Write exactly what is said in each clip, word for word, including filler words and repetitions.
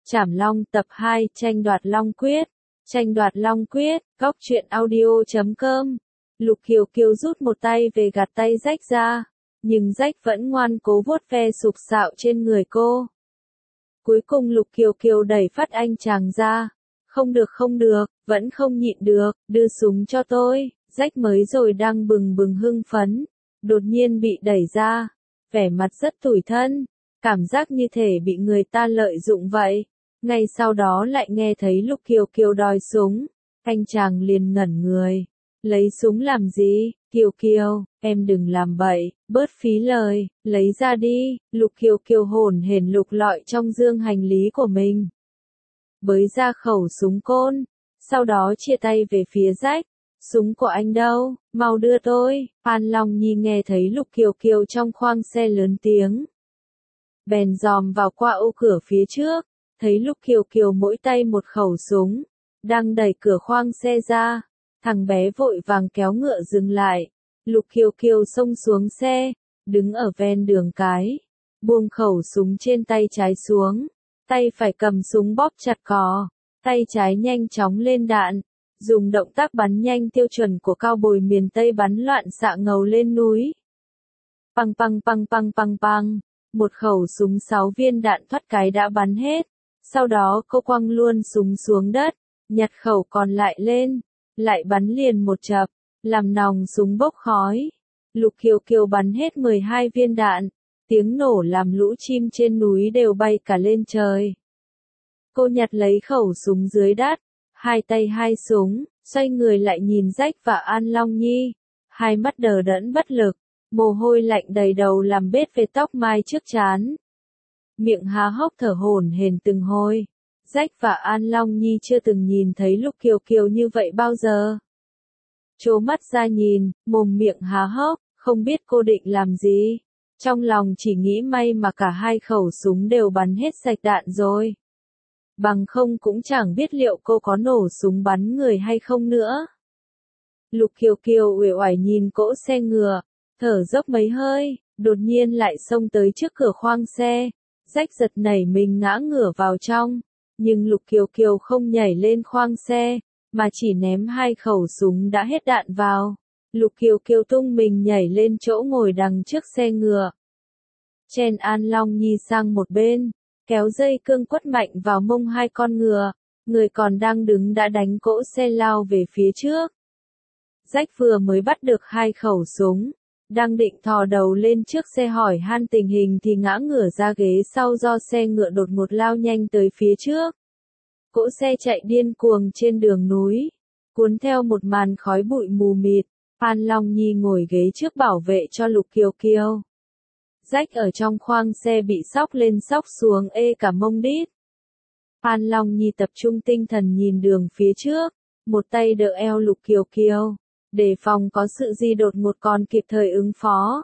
Trảm Long tập hai tranh đoạt Long Quyết. Tranh đoạt Long Quyết, góc truyện audio chấm com. Lục Kiều Kiều rút một tay về gạt tay rách ra, nhưng rách vẫn ngoan cố vuốt ve sục sạo trên người cô. Cuối cùng Lục Kiều Kiều đẩy phát anh chàng ra. Không được không được, vẫn không nhịn được, đưa súng cho tôi. Rách mới rồi đang bừng bừng hưng phấn, đột nhiên bị đẩy ra, vẻ mặt rất tủi thân, cảm giác như thể bị người ta lợi dụng vậy. Ngay sau đó lại nghe thấy Lục Kiều Kiều đòi súng, anh chàng liền ngẩn người. Lấy súng làm gì? Kiều Kiều, em đừng làm bậy, bớt phí lời, lấy ra đi. Lục Kiều Kiều hổn hển lục lọi trong dương hành lý của mình, bới ra khẩu súng côn, sau đó chia tay về phía rách. Súng của anh đâu, mau đưa tôi. An Long Nhi nghe thấy Lục Kiều Kiều trong khoang xe lớn tiếng, bèn dòm vào qua ô cửa phía trước, thấy Lục Kiều Kiều mỗi tay một khẩu súng, đang đẩy cửa khoang xe ra. Thằng bé vội vàng kéo ngựa dừng lại. Lục Kiều Kiều xông xuống xe, đứng ở ven đường cái, buông khẩu súng trên tay trái xuống, tay phải cầm súng bóp chặt cò, tay trái nhanh chóng lên đạn, dùng động tác bắn nhanh tiêu chuẩn của cao bồi miền Tây bắn loạn xạ ngầu lên núi. Păng păng păng păng păng păng, một khẩu súng sáu viên đạn thoát cái đã bắn hết, sau đó cô quăng luôn súng xuống đất, nhặt khẩu còn lại lên, lại bắn liền một chập, làm nòng súng bốc khói. Lục Kiều Kiều bắn hết mười hai viên đạn, tiếng nổ làm lũ chim trên núi đều bay cả lên trời. Cô nhặt lấy khẩu súng dưới đất, hai tay hai súng, xoay người lại nhìn rách và An Long Nhi, hai mắt đờ đẫn bất lực, mồ hôi lạnh đầy đầu làm bết về tóc mai trước trán. Miệng há hốc thở hổn hển từng hồi. Rách và An Long Nhi chưa từng nhìn thấy Lục Kiều Kiều như vậy bao giờ. Trố mắt ra nhìn, mồm miệng há hốc, không biết cô định làm gì. Trong lòng chỉ nghĩ may mà cả hai khẩu súng đều bắn hết sạch đạn rồi. Bằng không cũng chẳng biết liệu cô có nổ súng bắn người hay không nữa. Lục Kiều Kiều uể oải nhìn cỗ xe ngựa, thở dốc mấy hơi, đột nhiên lại xông tới trước cửa khoang xe. Rách giật nảy mình ngã ngửa vào trong, nhưng Lục Kiều Kiều không nhảy lên khoang xe, mà chỉ ném hai khẩu súng đã hết đạn vào. Lục Kiều Kiều tung mình nhảy lên chỗ ngồi đằng trước xe ngựa, chen An Long Nhi sang một bên, kéo dây cương quất mạnh vào mông hai con ngựa, người còn đang đứng đã đánh cỗ xe lao về phía trước. Rách vừa mới bắt được hai khẩu súng, đang định thò đầu lên trước xe hỏi han tình hình thì ngã ngửa ra ghế sau do xe ngựa đột ngột lao nhanh tới phía trước. Cỗ xe chạy điên cuồng trên đường núi, cuốn theo một màn khói bụi mù mịt. An Long Nhi ngồi ghế trước bảo vệ cho Lục Kiều Kiều. Rách ở trong khoang xe bị sóc lên sóc xuống ê cả mông đít. An Long Nhi tập trung tinh thần nhìn đường phía trước, một tay đỡ eo Lục Kiều Kiều, để phòng có sự gì đột ngột còn kịp thời ứng phó.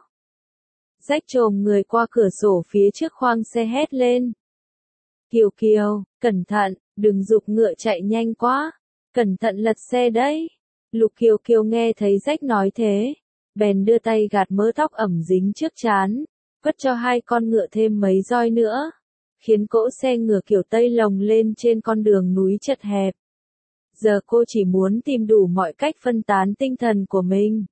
Rách chồm người qua cửa sổ phía trước khoang xe hét lên. Kiều Kiều, cẩn thận, đừng giục ngựa chạy nhanh quá, cẩn thận lật xe đấy. Lục Kiều Kiều nghe thấy Rách nói thế, bèn đưa tay gạt mớ tóc ẩm dính trước trán, vất cho hai con ngựa thêm mấy roi nữa, khiến cỗ xe ngựa kiểu Tây lồng lên trên con đường núi chật hẹp. Giờ cô chỉ muốn tìm đủ mọi cách phân tán tinh thần của mình,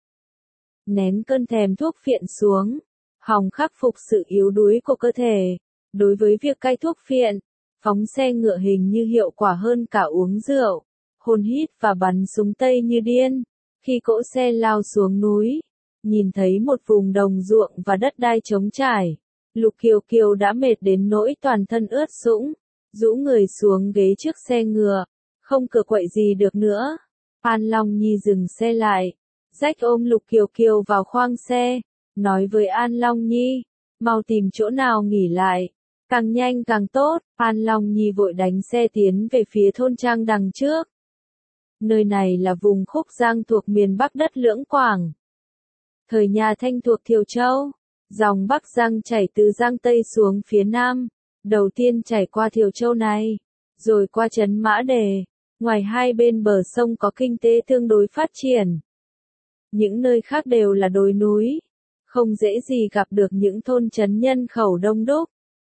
nén cơn thèm thuốc phiện xuống, hòng khắc phục sự yếu đuối của cơ thể. Đối với việc cai thuốc phiện, phóng xe ngựa hình như hiệu quả hơn cả uống rượu, hôn hít và bắn súng Tây như điên. Khi cỗ xe lao xuống núi, nhìn thấy một vùng đồng ruộng và đất đai trống trải, Lục Kiều Kiều đã mệt đến nỗi toàn thân ướt sũng, rũ người xuống ghế trước xe ngựa, không cựa quậy gì được nữa. An Long Nhi dừng xe lại, Rách ôm Lục Kiều Kiều vào khoang xe, nói với An Long Nhi, mau tìm chỗ nào nghỉ lại, càng nhanh càng tốt. An Long Nhi vội đánh xe tiến về phía thôn trang đằng trước. Nơi này là vùng Khúc Giang thuộc miền Bắc đất Lưỡng Quảng. Thời nhà Thanh thuộc Thiều Châu, dòng Bắc Giang chảy từ Giang Tây xuống phía Nam, đầu tiên chảy qua Thiều Châu này, rồi qua trấn Mã Đề. Ngoài hai bên bờ sông có kinh tế tương đối phát triển. Những nơi khác đều là đồi núi, không dễ gì gặp được những thôn trấn nhân khẩu đông đúc.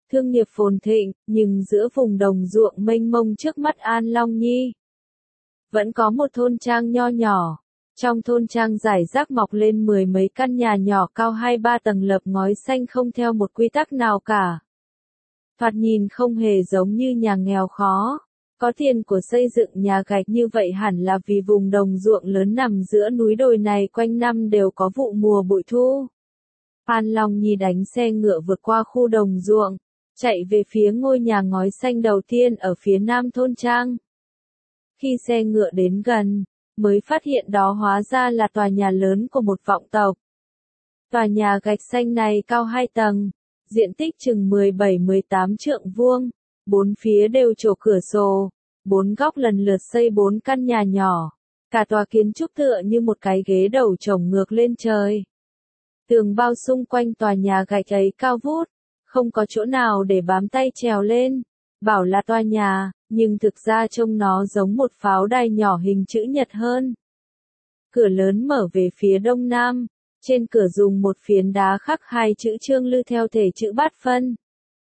thương nghiệp phồn thịnh, nhưng giữa vùng đồng ruộng mênh mông trước mắt An Long Nhi, vẫn có một thôn trang nho nhỏ. Trong thôn trang rải rác mọc lên mười mấy căn nhà nhỏ cao hai ba tầng lợp ngói xanh không theo một quy tắc nào cả. Thoạt nhìn không hề giống như nhà nghèo khó. Có tiền của xây dựng nhà gạch như vậy hẳn là vì vùng đồng ruộng lớn nằm giữa núi đồi này quanh năm đều có vụ mùa bội thu. An Long Nhi đánh xe ngựa vượt qua khu đồng ruộng, chạy về phía ngôi nhà ngói xanh đầu tiên ở phía nam thôn trang. Khi xe ngựa đến gần, mới phát hiện đó hóa ra là tòa nhà lớn của một vọng tộc. Tòa nhà gạch xanh này cao hai tầng, diện tích chừng mười bảy mười tám trượng vuông, bốn phía đều trổ cửa sổ, bốn góc lần lượt xây bốn căn nhà nhỏ. Cả tòa kiến trúc tựa như một cái ghế đầu chổng ngược lên trời. Tường bao xung quanh tòa nhà gạch ấy cao vút, không có chỗ nào để bám tay trèo lên. Bảo là tòa nhà, nhưng thực ra trông nó giống một pháo đài nhỏ hình chữ nhật hơn. Cửa lớn mở về phía đông nam, trên cửa dùng một phiến đá khắc hai chữ Trương Lư theo thể chữ bát phân.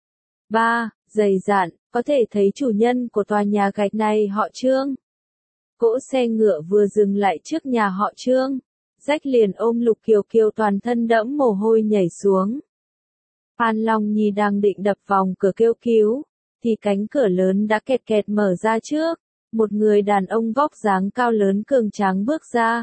ba. Dày dạn, có thể thấy chủ nhân của tòa nhà gạch này họ Trương. Cỗ xe ngựa vừa dừng lại trước nhà họ Trương, Rách liền ôm Lục Kiều Kiều toàn thân đẫm mồ hôi nhảy xuống. An Long Nhi đang định đập vòng cửa kêu cứu, thì cánh cửa lớn đã kẹt kẹt mở ra trước, một người đàn ông vóc dáng cao lớn cường tráng bước ra.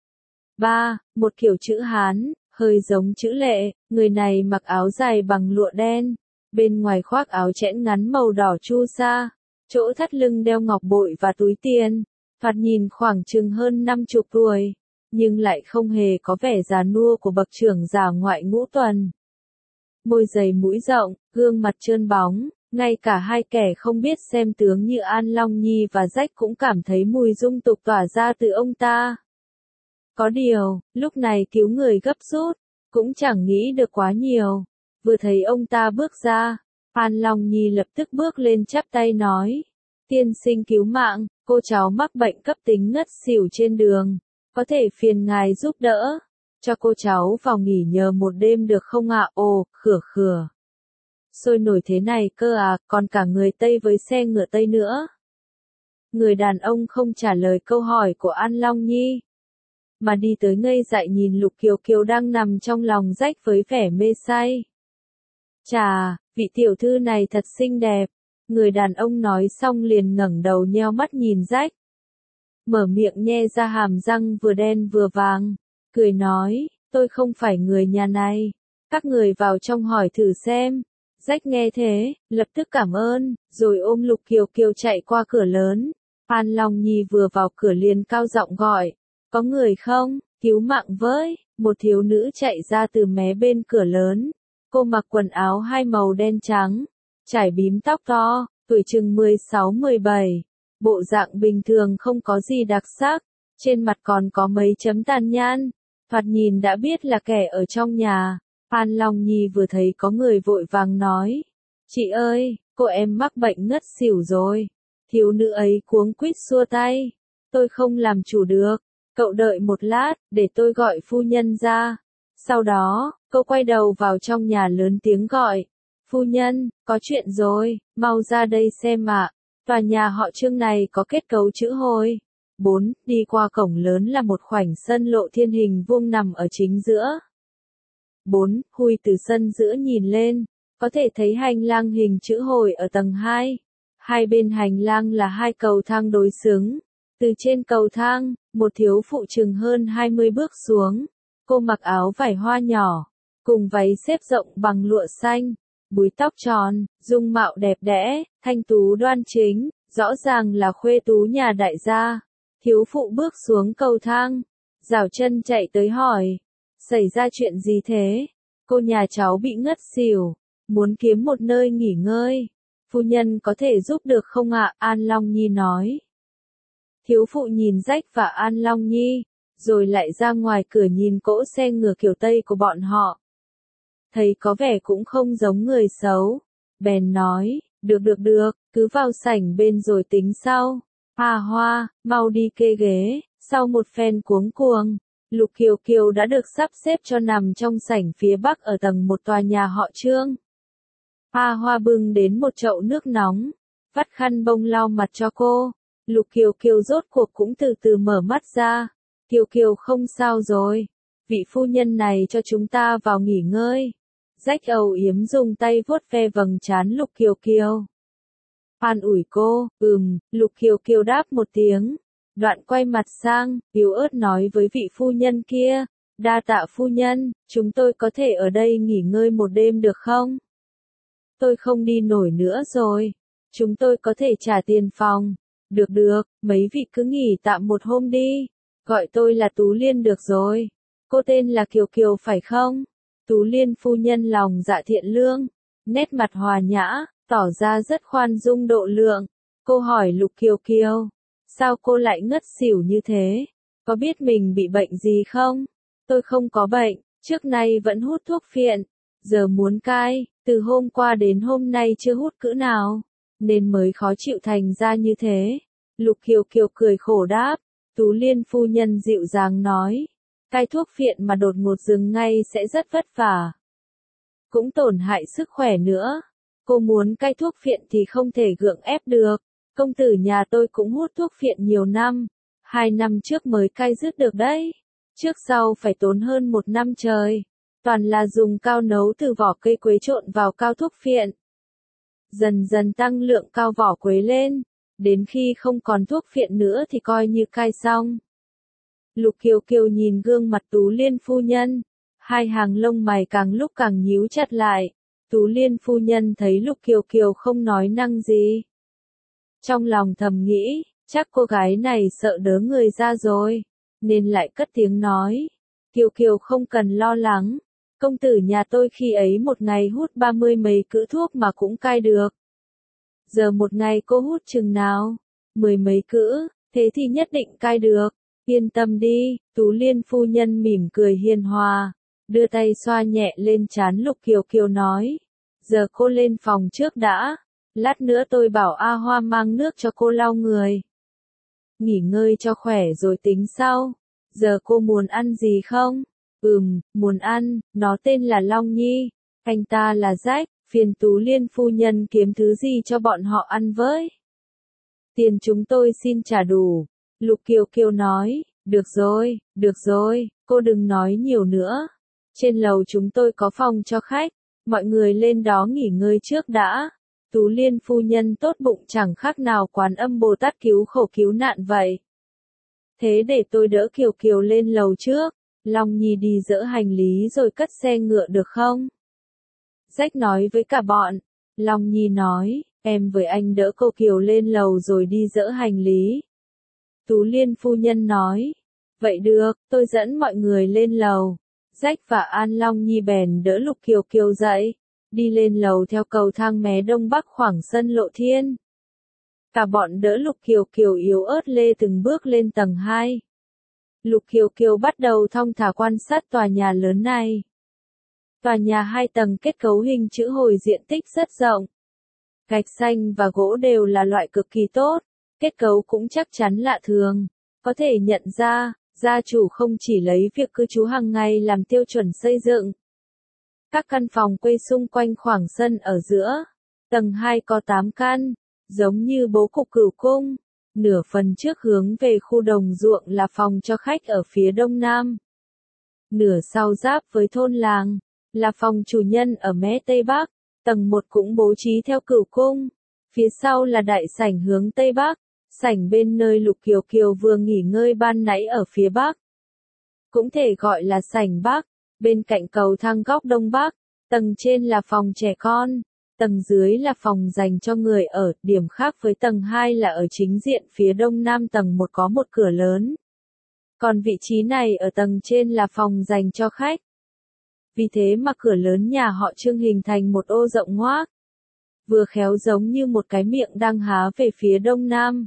ba. Một kiểu chữ Hán, hơi giống chữ Lệ, người này mặc áo dài bằng lụa đen, bên ngoài khoác áo chẽn ngắn màu đỏ chu sa, chỗ thắt lưng đeo ngọc bội và túi tiền, thoạt nhìn khoảng chừng hơn năm chục tuổi, nhưng lại không hề có vẻ già nua của bậc trưởng giả ngoại ngũ tuần. Môi dày mũi rộng, gương mặt trơn bóng, ngay cả hai kẻ không biết xem tướng như An Long Nhi và Rách cũng cảm thấy mùi dung tục tỏa ra từ ông ta. Có điều, lúc này cứu người gấp rút, cũng chẳng nghĩ được quá nhiều. Vừa thấy ông ta bước ra, An Long Nhi lập tức bước lên chắp tay nói: Tiên sinh cứu mạng, cô cháu mắc bệnh cấp tính ngất xỉu trên đường, có thể phiền ngài giúp đỡ, cho cô cháu vào nghỉ nhờ một đêm được không ạ? Ồ, khửa khửa. Sôi nổi thế này cơ à, còn cả người Tây với xe ngựa Tây nữa. Người đàn ông không trả lời câu hỏi của An Long Nhi, mà đi tới ngây dại nhìn Lục Kiều Kiều đang nằm trong lòng Rách với vẻ mê say. Chà, vị tiểu thư này thật xinh đẹp. Người đàn ông nói xong liền ngẩng đầu nheo mắt nhìn Rách. Mở miệng nhe ra hàm răng vừa đen vừa vàng, cười nói, tôi không phải người nhà này, các người vào trong hỏi thử xem. Rách nghe thế, lập tức cảm ơn, rồi ôm Lục Kiều Kiều chạy qua cửa lớn. An Long Nhi vừa vào cửa liền cao giọng gọi, có người không, cứu mạng với. Một thiếu nữ chạy ra từ mé bên cửa lớn. Cô mặc quần áo hai màu đen trắng, trải bím tóc to, tuổi chừng mười sáu mười bảy, bộ dạng bình thường không có gì đặc sắc, trên mặt còn có mấy chấm tàn nhang, thoạt nhìn đã biết là kẻ ở trong nhà. An Long Nhi vừa thấy có người vội vàng nói, chị ơi, cô em mắc bệnh ngất xỉu rồi. Thiếu nữ ấy cuống quýt xua tay, tôi không làm chủ được, cậu đợi một lát, để tôi gọi phu nhân ra. Sau đó, cô quay đầu vào trong nhà lớn tiếng gọi, phu nhân, có chuyện rồi, mau ra đây xem ạ. Tòa nhà họ Trương này có kết cấu chữ hồi. bốn. Đi qua cổng lớn là một khoảnh sân lộ thiên hình vuông nằm ở chính giữa. bốn. Hui từ sân giữa nhìn lên, có thể thấy hành lang hình chữ hồi ở tầng hai. Hai bên hành lang là hai cầu thang đối xứng. Từ trên cầu thang, một thiếu phụ chừng hơn hai mươi bước xuống. Cô mặc áo vải hoa nhỏ, cùng váy xếp rộng bằng lụa xanh, búi tóc tròn, dung mạo đẹp đẽ, thanh tú đoan chính, rõ ràng là khuê tú nhà đại gia. Thiếu phụ bước xuống cầu thang, rảo chân chạy tới hỏi, xảy ra chuyện gì thế? Cô nhà cháu bị ngất xỉu, muốn kiếm một nơi nghỉ ngơi. Phu nhân có thể giúp được không ạ? An Long Nhi nói. Thiếu phụ nhìn Rách và An Long Nhi, rồi lại ra ngoài cửa nhìn cỗ xe ngựa kiểu Tây của bọn họ. Thấy có vẻ cũng không giống người xấu, bèn nói, được được được, cứ vào sảnh bên rồi tính sau. Hà Hoa, mau đi kê ghế. Sau một phen cuống cuồng, Lục Kiều Kiều đã được sắp xếp cho nằm trong sảnh phía bắc ở tầng một tòa nhà họ Trương. A Hoa bưng đến một chậu nước nóng, vắt khăn bông lau mặt cho cô. Lục Kiều Kiều rốt cuộc cũng từ từ mở mắt ra. Kiều Kiều không sao rồi. Vị phu nhân này cho chúng ta vào nghỉ ngơi. Rách âu yếm dùng tay vuốt ve vầng trán Lục Kiều Kiều. An ủi cô, ừm, Lục Kiều Kiều đáp một tiếng. Đoạn quay mặt sang, yếu ớt nói với vị phu nhân kia. Đa tạ phu nhân, chúng tôi có thể ở đây nghỉ ngơi một đêm được không? Tôi không đi nổi nữa rồi. Chúng tôi có thể trả tiền phòng. Được được, mấy vị cứ nghỉ tạm một hôm đi. Gọi tôi là Tú Liên được rồi. Cô tên là Kiều Kiều phải không? Tú Liên phu nhân lòng dạ thiện lương, nét mặt hòa nhã, tỏ ra rất khoan dung độ lượng. Cô hỏi Lục Kiều Kiều, sao cô lại ngất xỉu như thế? Có biết mình bị bệnh gì không? Tôi không có bệnh, trước nay vẫn hút thuốc phiện, giờ muốn cai, từ hôm qua đến hôm nay chưa hút cữ nào, nên mới khó chịu thành ra như thế. Lục Kiều Kiều cười khổ đáp, Tú Liên phu nhân dịu dàng nói, cai thuốc phiện mà đột ngột dừng ngay sẽ rất vất vả. Cũng tổn hại sức khỏe nữa. Cô muốn cai thuốc phiện thì không thể gượng ép được. Công tử nhà tôi cũng hút thuốc phiện nhiều năm. Hai năm trước mới cai dứt được đấy. Trước sau phải tốn hơn một năm trời. Toàn là dùng cao nấu từ vỏ cây quế trộn vào cao thuốc phiện. Dần dần tăng lượng cao vỏ quế lên. Đến khi không còn thuốc phiện nữa thì coi như cai xong. Lục Kiều Kiều nhìn gương mặt Tú Liên phu nhân. Hai hàng lông mày càng lúc càng nhíu chặt lại. Tú Liên phu nhân thấy Lục Kiều Kiều không nói năng gì. Trong lòng thầm nghĩ, chắc cô gái này sợ đớ người ra rồi. Nên lại cất tiếng nói. Kiều Kiều không cần lo lắng. Công tử nhà tôi khi ấy một ngày hút ba mươi mấy cữ thuốc mà cũng cai được. Giờ một ngày cô hút chừng nào? Mười mấy cữ, thế thì nhất định cai được. Yên tâm đi, Tú Liên phu nhân mỉm cười hiền hòa. Đưa tay xoa nhẹ lên trán Lục Kiều Kiều nói. Giờ cô lên phòng trước đã. Lát nữa tôi bảo A Hoa mang nước cho cô lau người. Nghỉ ngơi cho khỏe rồi tính sau. Giờ cô muốn ăn gì không? Ừm, muốn ăn, nó tên là Long Nhi. Anh ta là Rách, phiền Tú Liên phu nhân kiếm thứ gì cho bọn họ ăn với. Tiền chúng tôi xin trả đủ. Lục Kiều Kiều nói, được rồi, được rồi, cô đừng nói nhiều nữa. Trên lầu chúng tôi có phòng cho khách, mọi người lên đó nghỉ ngơi trước đã. Tú Liên phu nhân tốt bụng chẳng khác nào Quán Âm Bồ Tát cứu khổ cứu nạn vậy. Thế để tôi đỡ Kiều Kiều lên lầu trước, Long Nhi đi dỡ hành lý rồi cất xe ngựa được không? Rách nói với cả bọn. Long Nhi nói, em với anh đỡ cô Kiều lên lầu rồi đi dỡ hành lý. Tú Liên phu nhân nói, vậy được, tôi dẫn mọi người lên lầu. Rách và An Long Nhi bèn đỡ Lục Kiều Kiều dậy, đi lên lầu theo cầu thang mé đông bắc khoảng sân Lộ Thiên. Cả bọn đỡ Lục Kiều Kiều yếu ớt lê từng bước lên tầng hai. Lục Kiều Kiều bắt đầu thong thả quan sát tòa nhà lớn này. Tòa nhà hai tầng kết cấu hình chữ hồi diện tích rất rộng. Gạch xanh và gỗ đều là loại cực kỳ tốt, kết cấu cũng chắc chắn lạ thường. Có thể nhận ra, gia chủ không chỉ lấy việc cư trú hàng ngày làm tiêu chuẩn xây dựng. Các căn phòng quây xung quanh khoảng sân ở giữa. Tầng hai có tám căn, giống như bố cục cửu cung. Nửa phần trước hướng về khu đồng ruộng là phòng cho khách ở phía đông nam. Nửa sau giáp với thôn làng, là phòng chủ nhân ở mé tây bắc. Tầng một cũng bố trí theo cửu cung. Phía sau là đại sảnh hướng tây bắc. Sảnh bên nơi Lục Kiều Kiều vừa nghỉ ngơi ban nãy ở phía bắc. Cũng thể gọi là sảnh bắc. Bên cạnh cầu thang góc đông bắc. Tầng trên là phòng trẻ con. Tầng dưới là phòng dành cho người ở. Điểm khác với tầng hai là ở chính diện phía đông nam tầng một có một cửa lớn. Còn vị trí này ở tầng trên là phòng dành cho khách. Vì thế mà cửa lớn nhà họ Trương hình thành một ô rộng ngoác. Vừa khéo giống như một cái miệng đang há về phía đông nam.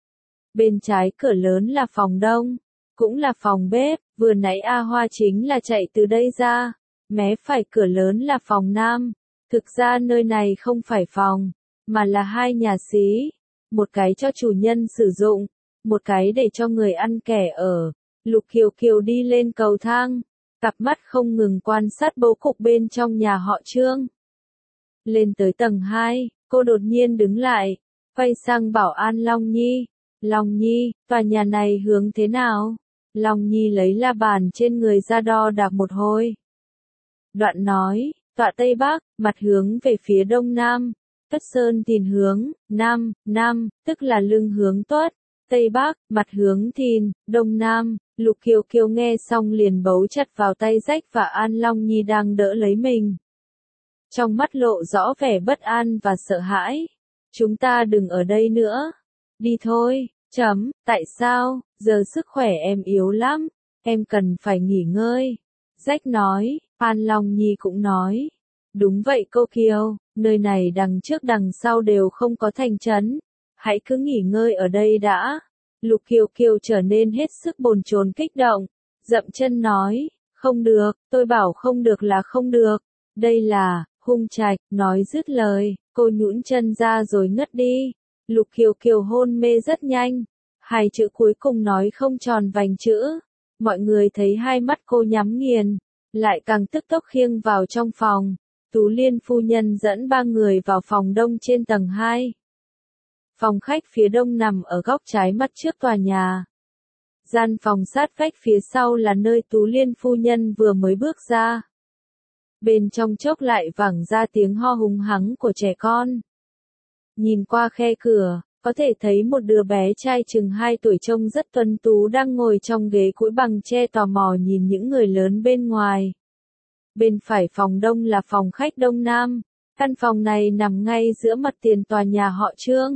Bên trái cửa lớn là phòng đông, cũng là phòng bếp, vừa nãy A Hoa chính là chạy từ đây ra. Mé phải cửa lớn là phòng nam. Thực ra nơi này không phải phòng, mà là hai nhà xí. Một cái cho chủ nhân sử dụng, một cái để cho người ăn kẻ ở. Lục Kiều Kiều đi lên cầu thang, cặp mắt không ngừng quan sát bố cục bên trong nhà họ Trương. Lên tới tầng hai, cô đột nhiên đứng lại, quay sang bảo An Long Nhi. Long Nhi, tòa nhà này hướng thế nào? Long Nhi lấy la bàn trên người ra đo đạc một hồi. Đoạn nói, tọa Tây Bắc, mặt hướng về phía Đông Nam. Tuất Sơn Thìn hướng, Nam, Nam, tức là lưng hướng Tuất. Tây Bắc, mặt hướng Thìn, Đông Nam. Lục Kiều Kiều nghe xong liền bấu chặt vào tay rách và An Long Nhi đang đỡ lấy mình. Trong mắt lộ rõ vẻ bất an và sợ hãi. Chúng ta đừng ở đây nữa. Đi thôi, chấm, tại sao, giờ sức khỏe em yếu lắm, em cần phải nghỉ ngơi. Rách nói, An Long Nhi cũng nói. Đúng vậy cô Kiều, nơi này đằng trước đằng sau đều không có thành trấn. Hãy cứ nghỉ ngơi ở đây đã. Lục Kiều Kiều trở nên hết sức bồn chồn kích động. Dậm chân nói, không được, tôi bảo không được là không được. Đây là, hung trạch, nói dứt lời, cô nhũn chân ra rồi ngất đi. Lục Kiều Kiều hôn mê rất nhanh. Hai chữ cuối cùng nói không tròn vành chữ. Mọi người thấy hai mắt cô nhắm nghiền, lại càng tức tốc khiêng vào trong phòng. Tú Liên phu nhân dẫn ba người vào phòng đông trên tầng hai. Phòng khách phía đông nằm ở góc trái mặt trước tòa nhà. Gian phòng sát vách phía sau là nơi Tú Liên phu nhân vừa mới bước ra. Bên trong chốc lại vẳng ra tiếng ho hùng hắng của trẻ con. Nhìn qua khe cửa, có thể thấy một đứa bé trai chừng hai tuổi trông rất tuấn tú đang ngồi trong ghế cũi bằng tre tò mò nhìn những người lớn bên ngoài. Bên phải phòng đông là phòng khách đông nam. Căn phòng này nằm ngay giữa mặt tiền tòa nhà họ Trương.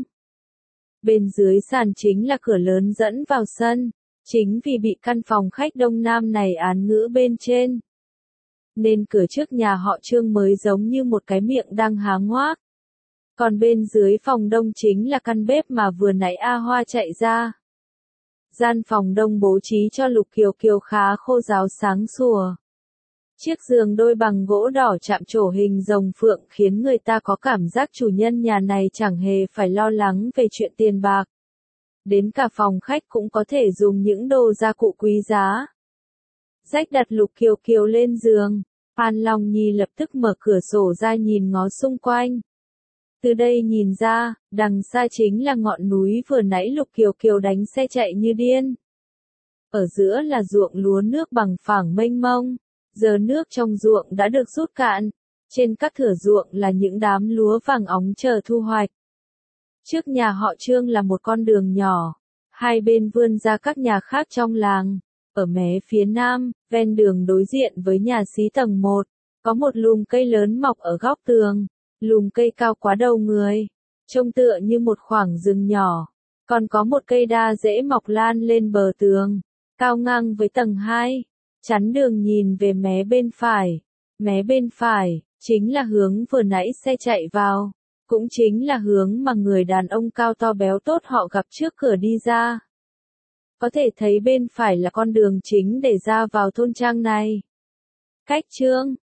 Bên dưới sàn chính là cửa lớn dẫn vào sân. Chính vì bị căn phòng khách đông nam này án ngữ bên trên, nên cửa trước nhà họ Trương mới giống như một cái miệng đang há ngoác. Còn bên dưới phòng đông chính là căn bếp mà vừa nãy A Hoa chạy ra. Gian phòng đông bố trí cho Lục Kiều Kiều khá khô ráo sáng sủa. Chiếc giường đôi bằng gỗ đỏ chạm trổ hình rồng phượng khiến người ta có cảm giác chủ nhân nhà này chẳng hề phải lo lắng về chuyện tiền bạc. Đến cả phòng khách cũng có thể dùng những đồ gia cụ quý giá. Rách đặt Lục Kiều Kiều lên giường. An Long Nhi lập tức mở cửa sổ ra nhìn ngó xung quanh. Từ đây nhìn ra, đằng xa chính là ngọn núi vừa nãy Lục Kiều Kiều đánh xe chạy như điên. Ở giữa là ruộng lúa nước bằng phẳng mênh mông. Giờ nước trong ruộng đã được rút cạn. Trên các thửa ruộng là những đám lúa vàng óng chờ thu hoạch. Trước nhà họ Trương là một con đường nhỏ. Hai bên vươn ra các nhà khác trong làng. Ở mé phía nam, ven đường đối diện với nhà xí tầng một, có một lùm cây lớn mọc ở góc tường. Lùm cây cao quá đầu người, trông tựa như một khoảng rừng nhỏ. Còn có một cây đa rễ mọc lan lên bờ tường, cao ngang với tầng hai, chắn đường nhìn về mé bên phải. Mé bên phải, chính là hướng vừa nãy xe chạy vào, cũng chính là hướng mà người đàn ông cao to béo tốt họ gặp trước cửa đi ra. Có thể thấy bên phải là con đường chính để ra vào thôn trang này. Cách Trương,